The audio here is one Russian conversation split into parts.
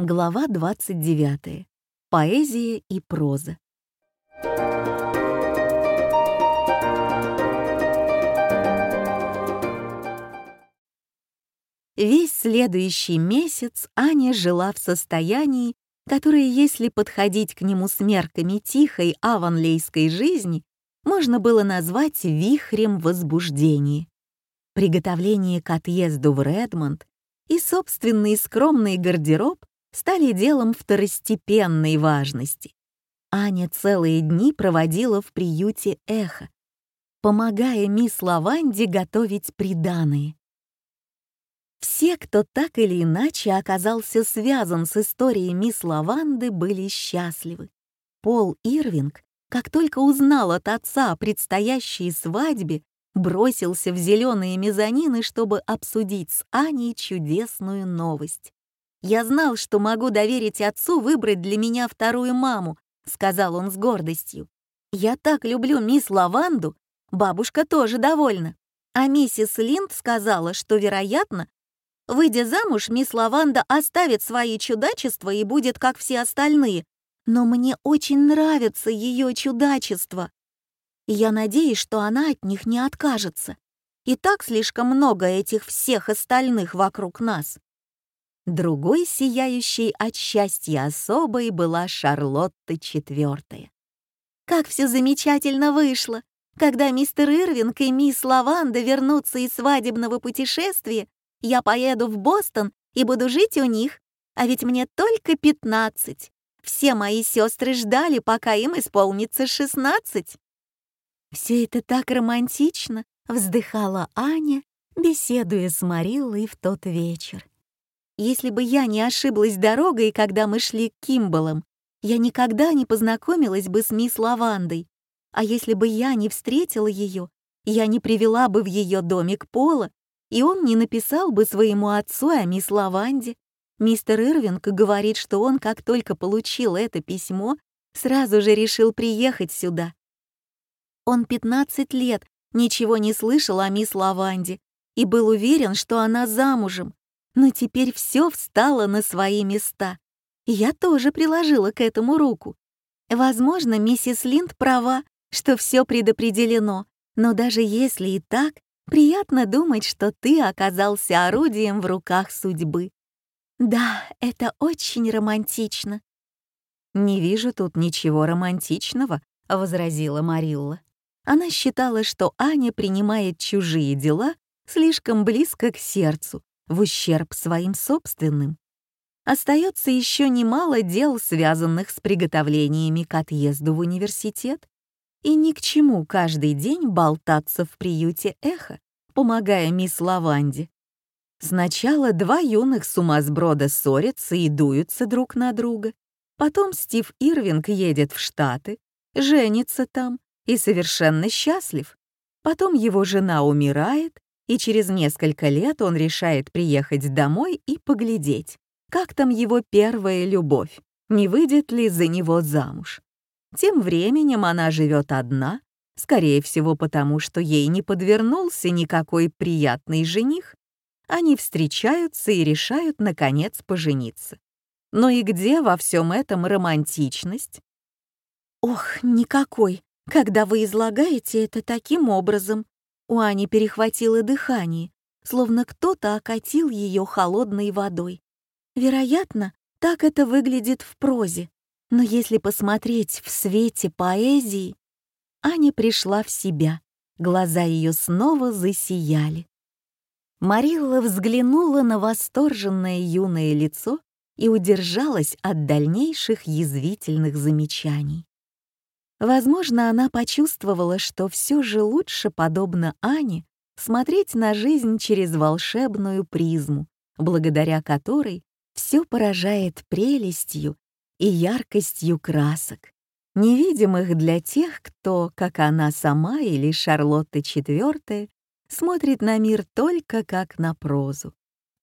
Глава 29. Поэзия и проза. Весь следующий месяц Аня жила в состоянии, которое, если подходить к нему с мерками тихой аванлейской жизни, можно было назвать вихрем возбуждения. Приготовление к отъезду в Редмонд и собственный скромный гардероб стали делом второстепенной важности. Аня целые дни проводила в приюте «Эхо», помогая мисс Лаванде готовить приданое. Все, кто так или иначе оказался связан с историей мисс Лаванды, были счастливы. Пол Ирвинг, как только узнал от отца о предстоящей свадьбе, бросился в зеленые мезонины, чтобы обсудить с Аней чудесную новость. «Я знал, что могу доверить отцу выбрать для меня вторую маму», — сказал он с гордостью. «Я так люблю мисс Лаванду, бабушка тоже довольна. А миссис Линд сказала, что, вероятно, выйдя замуж, мисс Лаванда оставит свои чудачества и будет как все остальные. Но мне очень нравится ее чудачество. И я надеюсь, что она от них не откажется. И так слишком много этих всех остальных вокруг нас». Другой сияющей от счастья особой была Шарлотта IV. «Как все замечательно вышло! Когда мистер Ирвинг и мисс Лаванда вернутся из свадебного путешествия, я поеду в Бостон и буду жить у них, а ведь мне только 15. Все мои сестры ждали, пока им исполнится 16. «Все это так романтично», — вздыхала Аня, беседуя с Мариллой в тот вечер. «Если бы я не ошиблась дорогой, когда мы шли к Кимбаллам, я никогда не познакомилась бы с мисс Лавандой. А если бы я не встретила ее, я не привела бы в ее домик Пола, и он не написал бы своему отцу о мисс Лаванде. Мистер Ирвинг говорит, что он, как только получил это письмо, сразу же решил приехать сюда. Он 15 лет ничего не слышал о мисс Лаванде и был уверен, что она замужем. Но теперь все встало на свои места. Я тоже приложила к этому руку. Возможно, миссис Линд права, что все предопределено, но даже если и так, приятно думать, что ты оказался орудием в руках судьбы. Да, это очень романтично». «Не вижу тут ничего романтичного», — возразила Марилла. Она считала, что Аня принимает чужие дела слишком близко к сердцу, в ущерб своим собственным. Остается еще немало дел, связанных с приготовлениями к отъезду в университет, и ни к чему каждый день болтаться в приюте «Эхо», помогая мисс Лаванде. Сначала два юных сумасброда ссорятся и дуются друг на друга, потом Стив Ирвинг едет в Штаты, женится там и совершенно счастлив. Потом его жена умирает, и через несколько лет он решает приехать домой и поглядеть, как там его первая любовь, не выйдет ли за него замуж. Тем временем она живет одна, скорее всего потому, что ей не подвернулся никакой приятный жених. Они встречаются и решают, наконец, пожениться. Но и где во всем этом романтичность? «Ох, никакой, когда вы излагаете это таким образом». У Ани перехватило дыхание, словно кто-то окатил ее холодной водой. Вероятно, так это выглядит в прозе, но если посмотреть в свете поэзии... Аня пришла в себя, глаза ее снова засияли. Марилла взглянула на восторженное юное лицо и удержалась от дальнейших язвительных замечаний. Возможно, она почувствовала, что все же лучше, подобно Ане, смотреть на жизнь через волшебную призму, благодаря которой все поражает прелестью и яркостью красок, невидимых для тех, кто, как она сама или Шарлотта IV, смотрит на мир только как на прозу.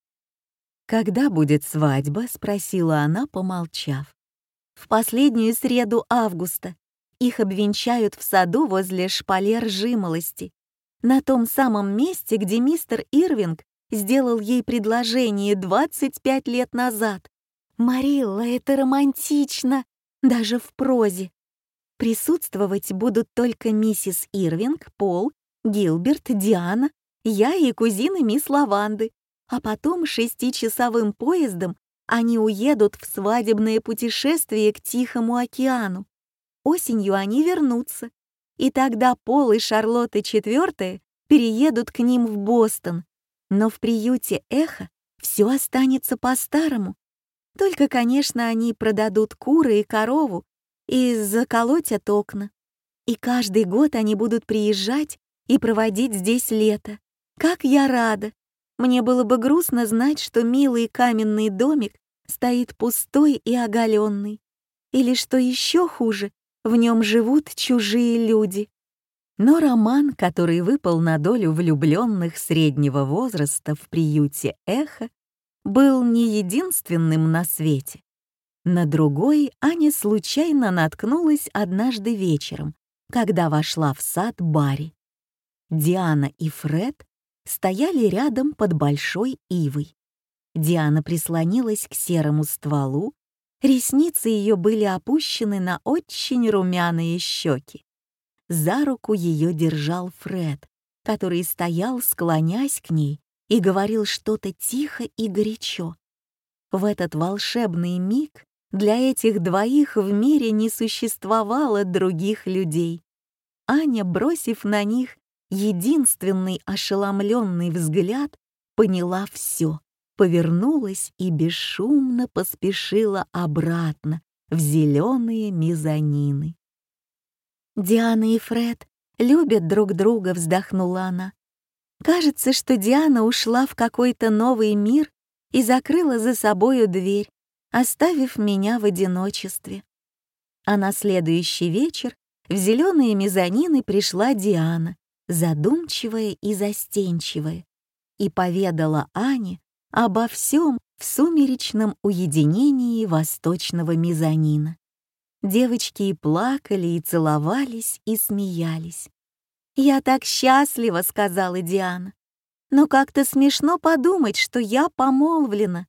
«Когда будет свадьба?» — спросила она, помолчав. «В последнюю среду августа. Их обвенчают в саду возле шпалер жимолости, на том самом месте, где мистер Ирвинг сделал ей предложение 25 лет назад. «Марилла, это романтично! Даже в прозе! Присутствовать будут только миссис Ирвинг, Пол, Гилберт, Диана, я и кузина мисс Лаванды, а потом 6-часовым поездом они уедут в свадебное путешествие к Тихому океану. Осенью они вернутся, и тогда Пол и Шарлотта IV переедут к ним в Бостон. Но в приюте «Эхо» все останется по-старому. Только, конечно, они продадут куры и корову и заколотят окна. И каждый год они будут приезжать и проводить здесь лето. Как я рада! Мне было бы грустно знать, что милый каменный домик стоит пустой и оголенный. Или, что еще хуже, в нем живут чужие люди. Но роман, который выпал на долю влюбленных среднего возраста в приюте «Эхо», был не единственным на свете. На другой Аня случайно наткнулась однажды вечером, когда вошла в сад Барри. Диана и Фред стояли рядом под большой ивой. Диана прислонилась к серому стволу, ресницы ее были опущены на очень румяные щеки. За руку ее держал Фред, который стоял, склонясь к ней, и говорил что-то тихо и горячо. В этот волшебный миг для этих двоих в мире не существовало других людей. Аня, бросив на них единственный ошеломленный взгляд, поняла все, повернулась и бесшумно поспешила обратно в зеленые мезонины. «Диана и Фред любят друг друга», — вздохнула она. «Кажется, что Диана ушла в какой-то новый мир и закрыла за собою дверь, оставив меня в одиночестве». А на следующий вечер в зеленые мезонины пришла Диана, задумчивая и застенчивая, и поведала Ане обо всем в сумеречном уединении восточного мезонина. Девочки и плакали, и целовались, и смеялись. «Я так счастлива», — сказала Диана. «Но как-то смешно подумать, что я помолвлена».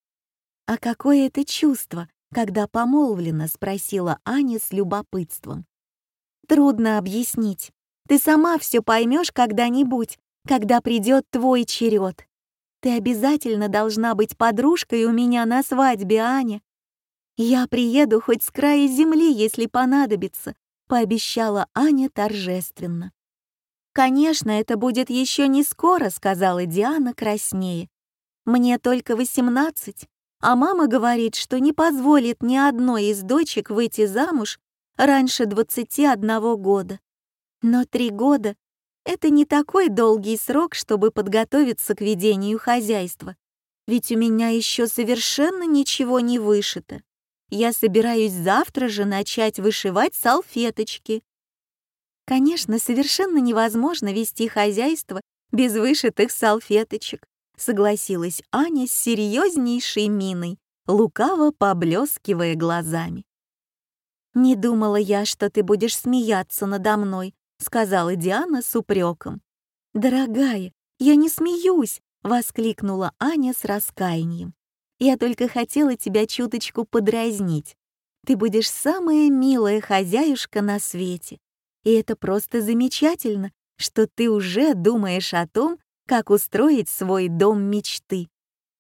«А какое это чувство, когда помолвлена?» — спросила Аня с любопытством. «Трудно объяснить. Ты сама все поймешь когда-нибудь, когда придет твой черед. Ты обязательно должна быть подружкой у меня на свадьбе, Аня. Я приеду хоть с края земли, если понадобится», — пообещала Аня торжественно. «Конечно, это будет еще не скоро», — сказала Диана краснее. «Мне только 18, а мама говорит, что не позволит ни одной из дочек выйти замуж раньше 21 года. Но 3 года — это не такой долгий срок, чтобы подготовиться к ведению хозяйства, ведь у меня еще совершенно ничего не вышито. Я собираюсь завтра же начать вышивать салфеточки». «Конечно, совершенно невозможно вести хозяйство без вышитых салфеточек», согласилась Аня с серьезнейшей миной, лукаво поблескивая глазами. «Не думала я, что ты будешь смеяться надо мной», сказала Диана с упреком. «Дорогая, я не смеюсь», воскликнула Аня с раскаянием. «Я только хотела тебя чуточку подразнить. Ты будешь самая милая хозяюшка на свете. И это просто замечательно, что ты уже думаешь о том, как устроить свой дом мечты».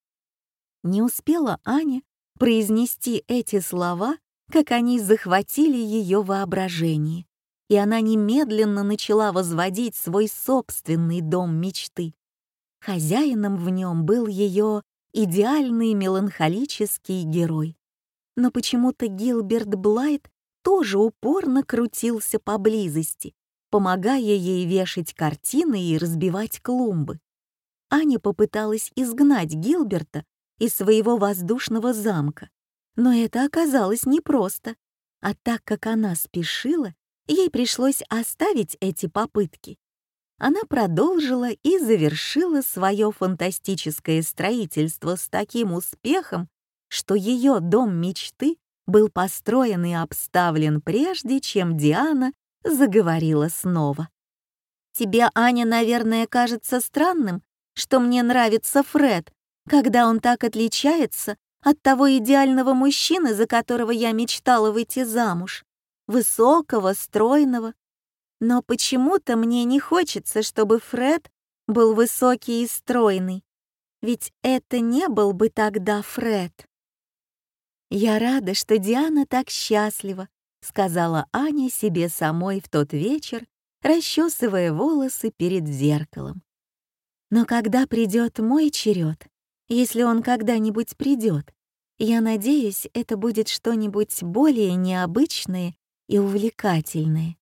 Не успела Аня произнести эти слова, как они захватили ее воображение, и она немедленно начала возводить свой собственный дом мечты. Хозяином в нем был ее идеальный меланхолический герой. Но почему-то Гилберт Блайт тоже упорно крутился поблизости, помогая ей вешать картины и разбивать клумбы. Аня попыталась изгнать Гилберта из своего воздушного замка, но это оказалось непросто, а так как она спешила, ей пришлось оставить эти попытки. Она продолжила и завершила свое фантастическое строительство с таким успехом, что ее дом мечты был построен и обставлен прежде, чем Диана заговорила снова. «Тебе, Аня, наверное, кажется странным, что мне нравится Фред, когда он так отличается от того идеального мужчины, за которого я мечтала выйти замуж. Высокого, стройного. Но почему-то мне не хочется, чтобы Фред был высокий и стройный. Ведь это не был бы тогда Фред. «Я рада, что Диана так счастлива», — сказала Аня себе самой в тот вечер, расчесывая волосы перед зеркалом. «Но когда придет мой черед, если он когда-нибудь придет, я надеюсь, это будет что-нибудь более необычное и увлекательное.